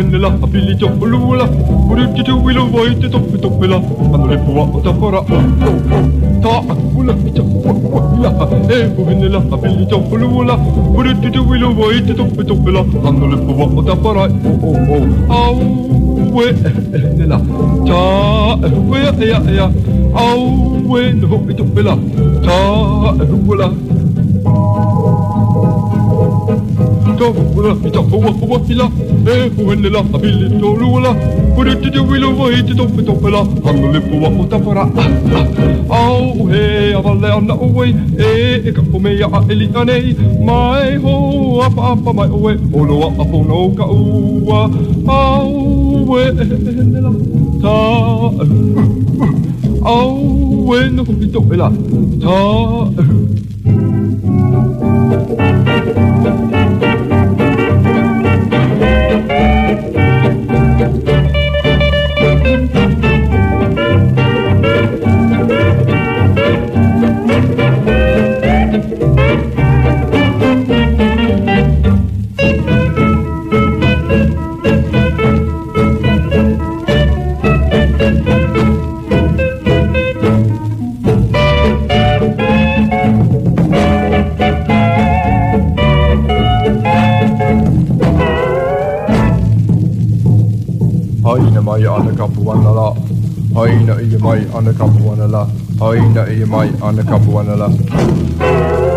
henellä, apili toppoluula. Pudututu wilu voitte toppela. Annolepua otapara. Taakula mitä huila. Ehu henellä, apili toppoluula. Pudututu wilu voitte toppela. Annolepua otapara. Auwe henellä. Taawe ja. Auwe no toppela. Taahula. Tohula, mitä huila, huennella, apili tolula, pudututu wilu voitti toppela, hannulippua utapara, auhe, avalle anna uwe, eikä pomea eli anei, mai ho, apa, mai uwe, oloa apunouka uua, auhe, hennellä, auhe, no toppela, mai anna kapuanala. Aina ei mai anna kapuanala. Aina ei mai anna kapuanala.